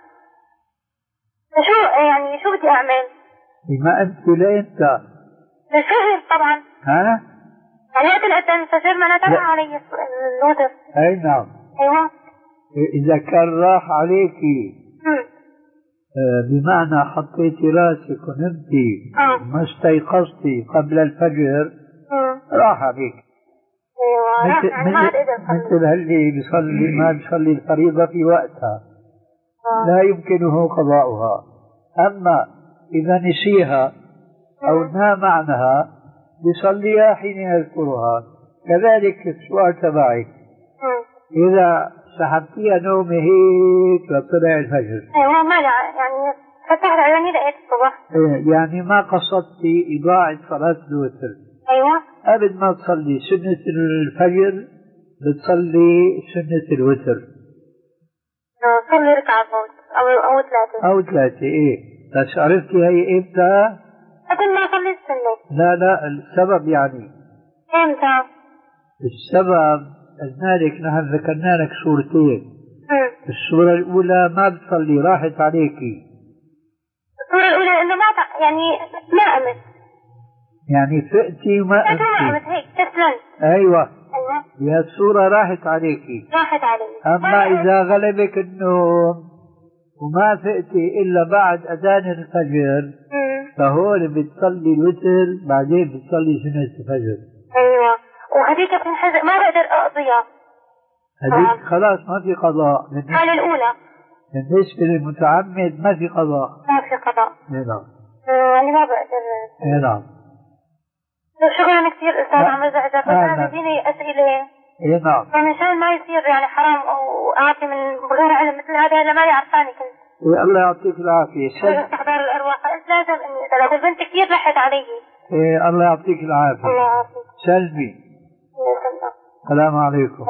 شو يعني شو بدي أعمل؟ ما أنت لإمتى؟ للفجر طبعا. ها؟ يعني وقت الأذان الفجر ما نتبع علي الوتر. أي نعم. أيوة. إذا كان راح عليكي بمعنى حطيتي راسك ونمتي ما استيقظتي قبل الفجر راح عليك. ايوه مثل, مثل هاللي بيصلي ما بيصلي الفريضة في وقتها لا يمكنه قضاؤها. أما إذا نسيها أو نام عنها بيصليها حين يذكرها. كذلك السؤال تبعك إذا سحبتيها نومي هيك لطلع الفجر ايوه ما يعني فتحت عيوني لقيت الصبح يعني ما قصدتي إضاعة صلاة الوتر. ايوه قبل ما تصلي سنة الفجر بتصلي سنة الوتر. صلي ركعة أو أو ثلاثة أو ثلاثة إيه بس عرفتي هي إمتى؟ قبل ما أصلي السنة. لا لا السبب يعني إمتى؟ السبب ذلك نحن ذكرنا لك صورتين. الصورة الأولى ما بتصلي راحت عليكي. الصورة الأولى إنه ما يعني ما قمت. يعني فقتي وما قمتي. ما قمت هيك تسلمت. أيوة. أيوة. هي الصورة راحت عليكي. راحت علي. أما إذا غلبك النوم وما فقتي إلا بعد أذان الفجر فهون بتصلي الوتر بعدين بتصلي سنة الفجر. أيوة. وهذيك بتنحزق ما بقدر أقضيها. هذيك خلاص ما في قضاء. الحالة الأولى. بالنسبة للمتعمد ما في قضاء. ما في قضاء. نعم. يعني ما بقدر. نعم. شكرا كثير أستاذ عمر زعزع بس أنا بديني أسئلة. إيه نعم. فمشان ما يصير يعني حرام أو أعطي من غير علم مثل هذا اللي ما يعرفاني كنت. إيه الله يعطيك العافية. استحضار الأرواح قلت لازم إني أسألك البنت كثير لحت علي. إيه الله يعطيك العافية. الله يعافيك. سلمي. السلام عليكم.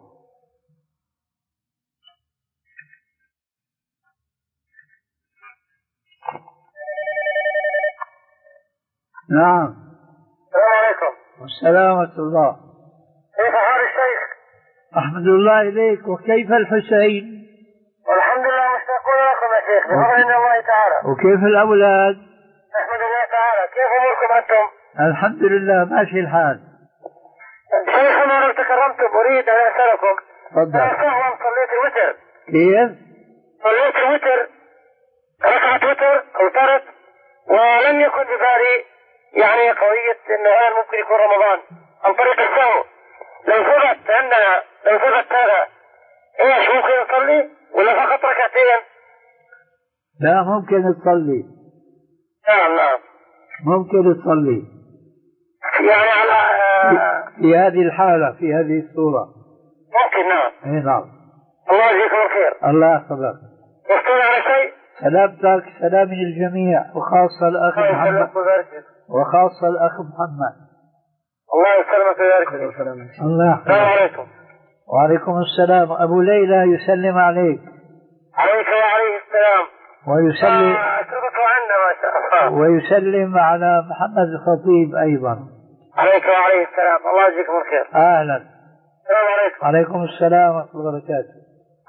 نعم. السلام عليكم. والسلام ورحمة الله. كيف حال الشيخ؟ أحمد الله إليك. وكيف الحسين؟ والحمد لله مشتاقون لكم يا شيخ بفضل الله تعالى. وكيف الأولاد؟ أحمد الله تعالى كيف أموركم أنتم؟ الحمد لله ماشي الحال. شيخنا لو تكرمتم أريد أن أسألكم. تفضل. أنا سهوا صليت الوتر. كيف؟ صليت الوتر ركعة وتر أو ترك ولم يكن ببالي يعني قضية إنه الآن ممكن يكون رمضان عن طريق السهو. لو ثبت عندنا لو ثبت هذا إيش ممكن نصلي ولا فقط ركعتين؟ لا ممكن تصلي. نعم نعم. ممكن تصلي. يعني على في هذه الحالة في هذه الصورة. ممكن نعم. اي نعم. الله يجزيكم الخير. الله يحفظك. يحصل على شيء؟ سلامتك سلام الجميع وخاصة الأخ محمد وخاصة الأخ محمد. الله يسلمك ويبارك. الله يحفظك. السلام عليكم. وعليكم السلام. أبو ليلى يسلم عليك. عليك وعليه السلام. ويسلم أشرفوا عنا ما شاء الله. ويسلم على محمد الخطيب أيضا. عليك وعليه السلام. الله يجزيكم الخير. أهلا. السلام عليكم. عليكم السلام ورحمة الله وبركاته.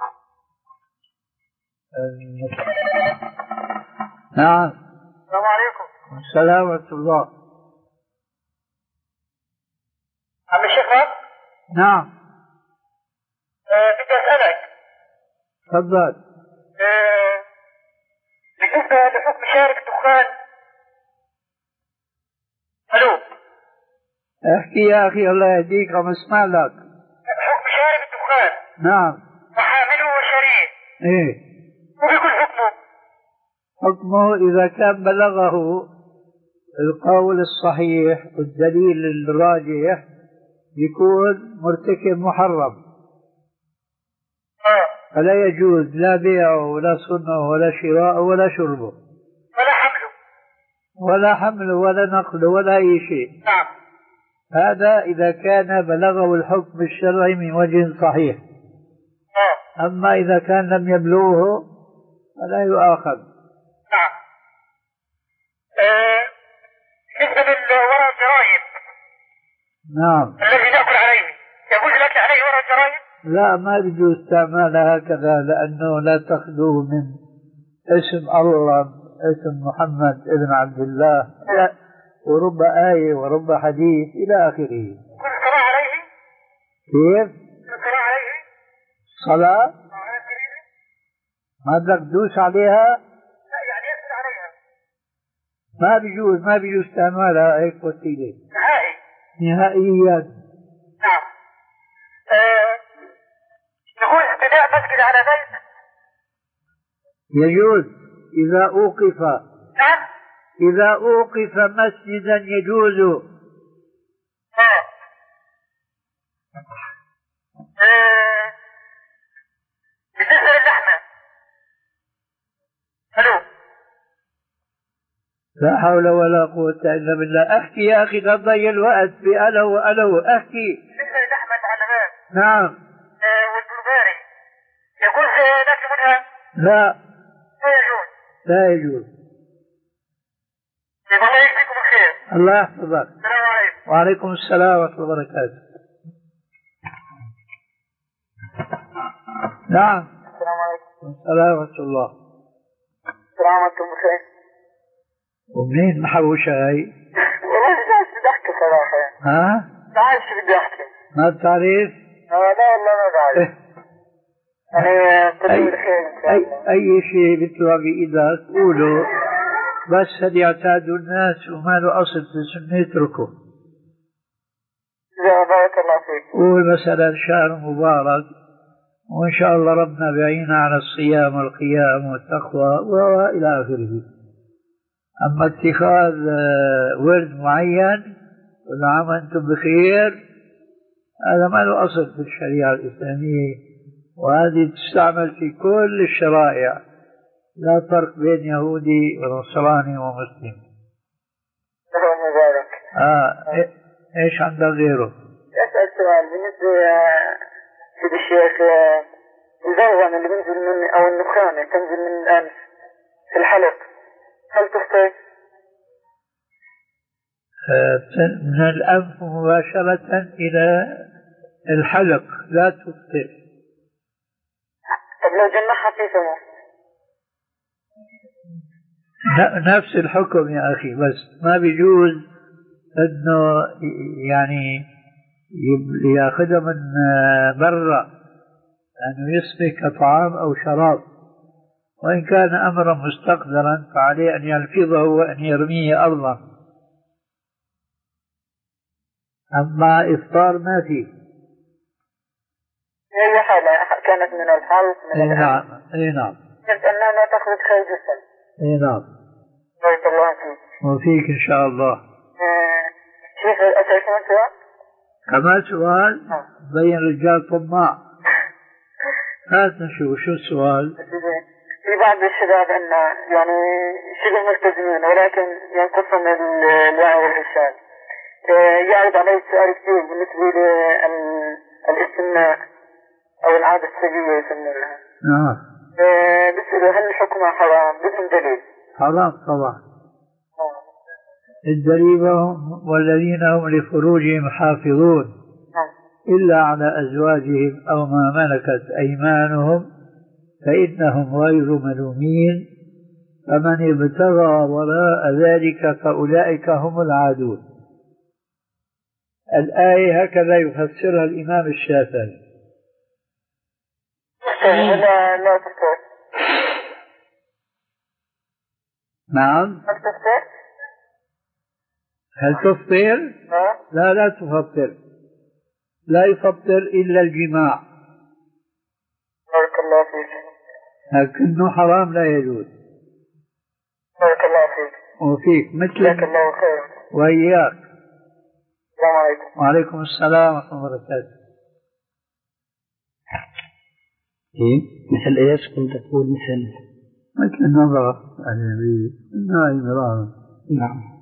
نعم. السلام عليكم. السلام ورحمة الله. عم الشيخ. نعم. أه بدي أسألك. تفضل. أه بالنسبة لحكم شارب الدخان. ألو. احكي يا أخي الله يهديك عم اسمع لك. حكم شارب الدخان. نعم. وحامله وشريه. ايه. وبيكون حكمه. حكمه إذا كان بلغه القول الصحيح والدليل الراجح يكون مرتكب محرم. آه. فلا يجوز لا بيعه ولا صنعه ولا شراءه ولا شربه. ولا حمله. ولا حمله ولا نقله ولا أي شيء. نعم. هذا إذا كان بلغه الحكم الشرعي من وجه صحيح. آه. أما إذا كان لم يبلغه فلا يؤاخذ. نعم. آه. بالنسبة للورق الجرايد. نعم. الذي نأكل عليه يجوز الأكل عليه ورق الجرايد؟ لا ما يجوز استعمالها هكذا لأنه لا تخلو من اسم الله اسم محمد ابن عبد الله ورب آية ورب حديث إلى آخره. كل الصلاة عليه؟ كيف؟ كل الصلاة عليه؟ صلاة؟ ما بدك تدوس عليها؟ لا يعني يسجد عليها. ما بيجوز ما بيجوز استعمالها هيك وسيلة. نهائي. نهائيا. نعم. آه. يقول ابتداء مسجد على بيت. يجوز إذا أوقف. نعم. إذا أوقف مسجدا يجوز. آه. آه. بالنسبة للحمة. ألو. لا حول ولا قوة إلا بالله. أحكي يا أخي لا تضيع الوقت بألو وألو. أحكي. بالنسبة للحمة المعلبات. نعم. آه. والبلوباري يجوز الأكل منها؟ لا. لا يجوز. لا يجوز. الله يجزيكم الخير. الله يحفظك. السلام عليكم. وعليكم السلام ورحمة الله وبركاته. نعم. السلام عليكم. السلام ورحمة الله. السلام عليكم بخير. ومنين محوشة هاي؟ والله مش عارف بدي أحكي صراحة. ها؟ مش عارف شو بدي أحكي. ما بتعرف؟ آه لا والله ما بعرف. يعني كل بخير إن شاء أي, الله. أي شيء بيطلع بإيدك قوله بس هل يعتادوا الناس وما له أصل في السنة يتركه. بارك الله فيك. قول مثلا شهر مبارك وإن شاء الله ربنا بيعينا على الصيام والقيام والتقوى وإلى آخره. أما اتخاذ ورد معين كل عام أنتم بخير هذا ما له أصل في الشريعة الإسلامية وهذه تستعمل في كل الشرائع لا فرق بين يهودي ونصراني ومسلم. الله مبارك. آه إيش عندك غيره؟ أسأل سؤال بالنسبة سيد الشيخ الزوغن اللي بينزل من أو النخامة تنزل من الأنف في الحلق هل تفطر؟ من الأنف مباشرة إلى الحلق لا تفطر. طب لو جمعها في فمه؟ نفس الحكم يا أخي، بس ما بيجوز أنه يعني يأخذها من برا أنه يسبك طعام أو شراب، وإن كان أمرا مستقدرا فعليه أن يلفظه وأن يرميه أرضا. أما إفطار ما فيه. هي حالة كانت من الحلق من إيه نعم إيه نعم. كنت أنها لا تخرج خارج السن. إيه نعم. بارك الله فيك. وفيك إن شاء الله. شيخ أسأل كمان سؤال؟ كمان سؤال؟ بين رجال طماع. هات نشوف شو السؤال؟ في بعض الشباب أن يعني شبه ملتزمين ولكن ينقصهم الوعي والإرشاد. يعرض عليه سؤال كثير بالنسبة للاستمناء أو العادة السجية يسمونها. نعم. بسأله هل الحكم حرام بدون دليل؟ حرام طبعا. الدليل والذين هم لفروجهم حافظون إلا على أزواجهم أو ما ملكت أيمانهم فإنهم غير ملومين، فمن ابتغى وراء ذلك فأولئك هم العادون. الآية هكذا يفسرها الإمام الشافعي. لا لا تفطر. نعم. هل تفطر؟ لا لا تفطر، لا يفطر إلا الجماع. بارك الله فيك. لكنه حرام لا يجوز. بارك الله فيك. وفيك مثل. جزاك الله خير. وإياك. السلام عليكم. وعليكم السلام ورحمة الله وبركاته. إيه مثل إيش كنت تقول؟ مثل مثل النظرة الأجنبية النائم مرارا. نعم.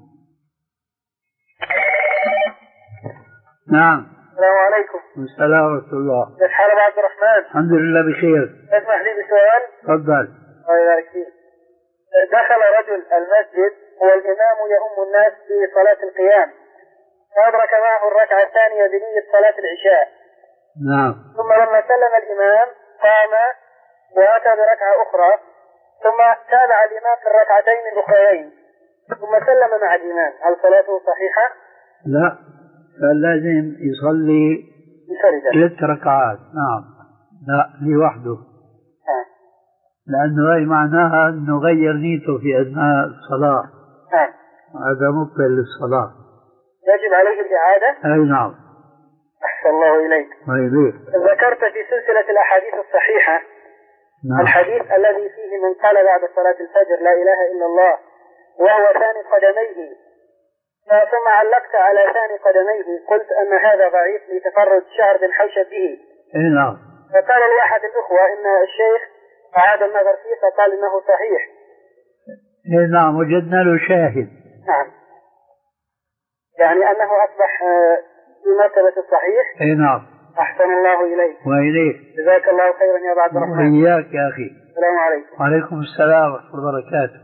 نعم. السلام عليكم. السلام ورحمة الله. كيف حالك عبد الرحمن؟ الحمد لله بخير. اسمح لي بسؤال. تفضل. الله يبارك فيك. دخل رجل المسجد والإمام يؤم الناس في صلاة القيام، فأدرك معه الركعة الثانية بنية صلاة العشاء. نعم. ثم لما سلم الإمام قام وأتى بركعة أخرى، ثم تابع الإمام في الركعتين الأخريين، ثم سلم مع الإمام، هل صلاته صحيحة؟ لا، فلازم يصلي ثلاث ركعات. نعم. لا لوحده. آه. لأنه هي معناها أنه غير نيته في أثناء الصلاة. آه. هذا مبطل للصلاة. يجب عليه الإعادة؟ أي نعم. أحسن الله إليك. ويليك. ذكرت في سلسلة الأحاديث الصحيحة نعم. الحديث الذي فيه من قال بعد صلاة الفجر لا إله إلا الله وهو ثاني قدميه، ثم علقت على ثاني قدميه قلت أن هذا ضعيف لتفرد شهر بن حوشب به. إيه نعم. فقال لي أحد الأخوة إن الشيخ أعاد النظر فيه فقال إنه صحيح. إيه نعم، وجدنا له شاهد. نعم، يعني أنه أصبح في مرتبة الصحيح. إيه نعم. أحسن الله إليك. وإليك. جزاك الله خيرا يا عبد الرحمن. وإياك يا أخي. السلام عليكم. وعليكم السلام ورحمة الله وبركاته.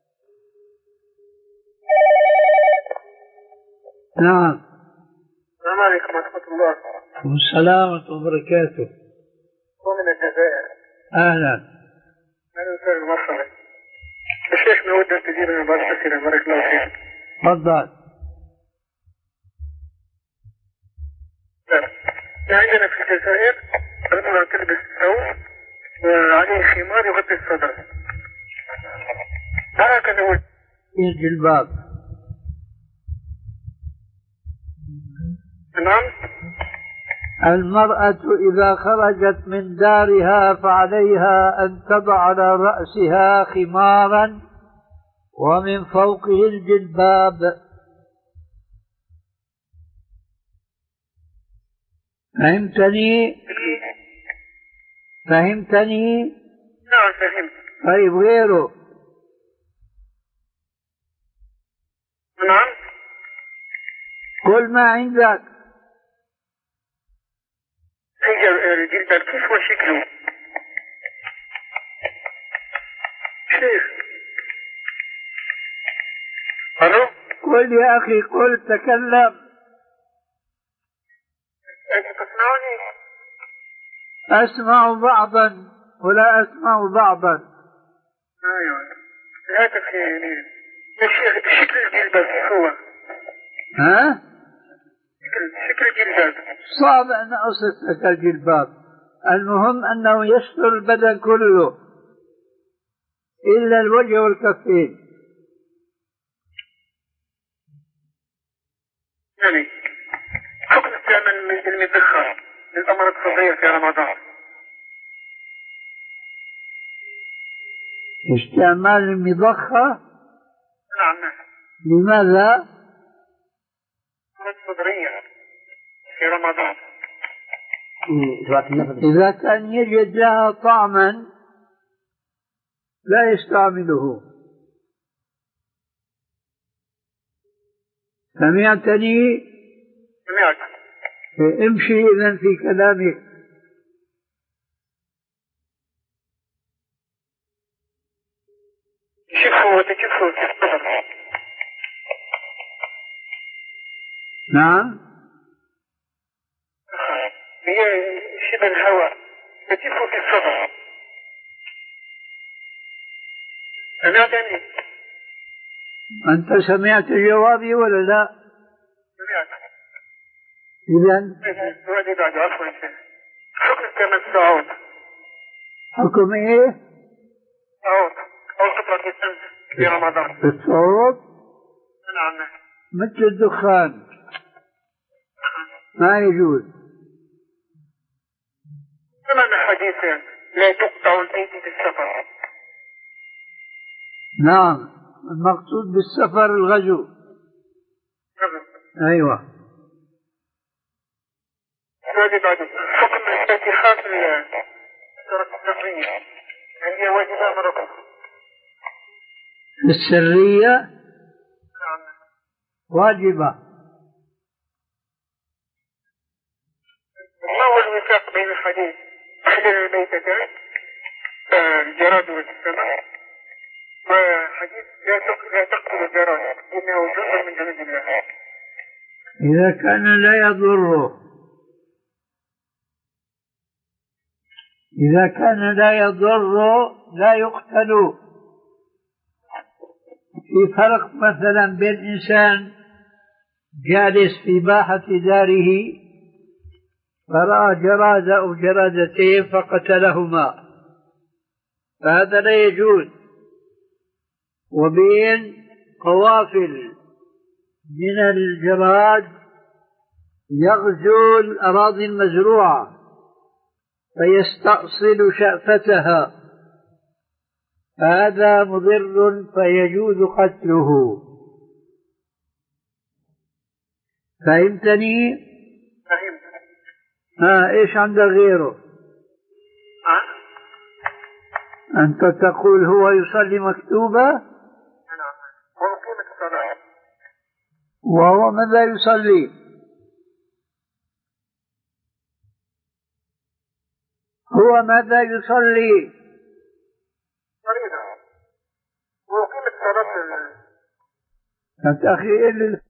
نعم. السلام عليكم ورحمة الله. والسلام ورحمة الله وبركاته. ومن الجزائر. أهلا. أهلا وسهلا مرحبا. الشيخ نود أن تجيبنا بعض الأسئلة بارك الله فيك. تفضل. عندنا في الجزائر المرأة تلبس ثوب وعليه خمار يغطي الصدر. هكذا هو الجلباب. نعم. المرأة إذا خرجت من دارها فعليها أن تضع على رأسها خمارا ومن فوقه الجلباب. فهمتني؟ فهمتني؟ نعم فهمت. طيب غيره؟ نعم. قل ما عندك. الجلباب كيف هو شكله؟ شيخ. ألو؟ قل يا أخي قل، تكلم. أنت تسمعني؟ أسمع بعضا ولا أسمع بعضا. أيوة. الهاتف يعني شكل الجلباب هو ها؟ شكل الجلباب صعب أن أصف لك الجلباب. المهم أنه يستر البدن كله إلا الوجه والكفين. يعني حكم استعمال المدخن للأمراض الصدرية في رمضان. استعمال المضخة؟ نعم. لماذا؟ أمراض صدرية في رمضان. إذا كان يجد لها طعما لا يستعمله. سمعتني؟ سمعت. امشي إذن في كلامك. شوفوا وتشوفوا في الصدر. نعم. هي شبه الهواء تشوفوا في الصدر. سمعتني؟ أنت سمعت جوابي ولا لا؟ سمعت. إذن سؤالي بعد عفوا حكم استعمال الصعود. حكم إيه؟ صعود أو قطرة الشمس في رمضان. الصوت؟ نعم. مثل الدخان ما يجوز. سمعنا حديثا لا تقطع الأيدي في السفر. نعم، المقصود بالسفر الغزو. أيوة. سؤالي بعد حكم الاتحاد الطرق السرية هي واجبة مرة. السرية؟ نعم. واجبة. ما هو الوفاق بين الحديث أحلل الميتتين الجراد والسماء وحديث لا تقتل الجراد إنه جزء من جنود الله؟ إذا كان لا يضره إذا كان لا يضر لا يقتل. في فرق مثلا بين إنسان جالس في باحة داره فرأى جرادة أو جرادتين فقتلهما، فهذا لا يجوز، وبين قوافل من الجراد يغزو الأراضي المزروعة فيستأصل شأفتها، هذا مضر فيجوز قتله. فهمتني؟ فهمت. ها إيش عندك غيره؟ أه؟ أنت تقول هو يصلي مكتوبة؟ نعم. ومقيم الصلاة. وهو ماذا يصلي؟ هو ماذا يصلي؟ فريضة. ومقيم الصلاة. أنت أخي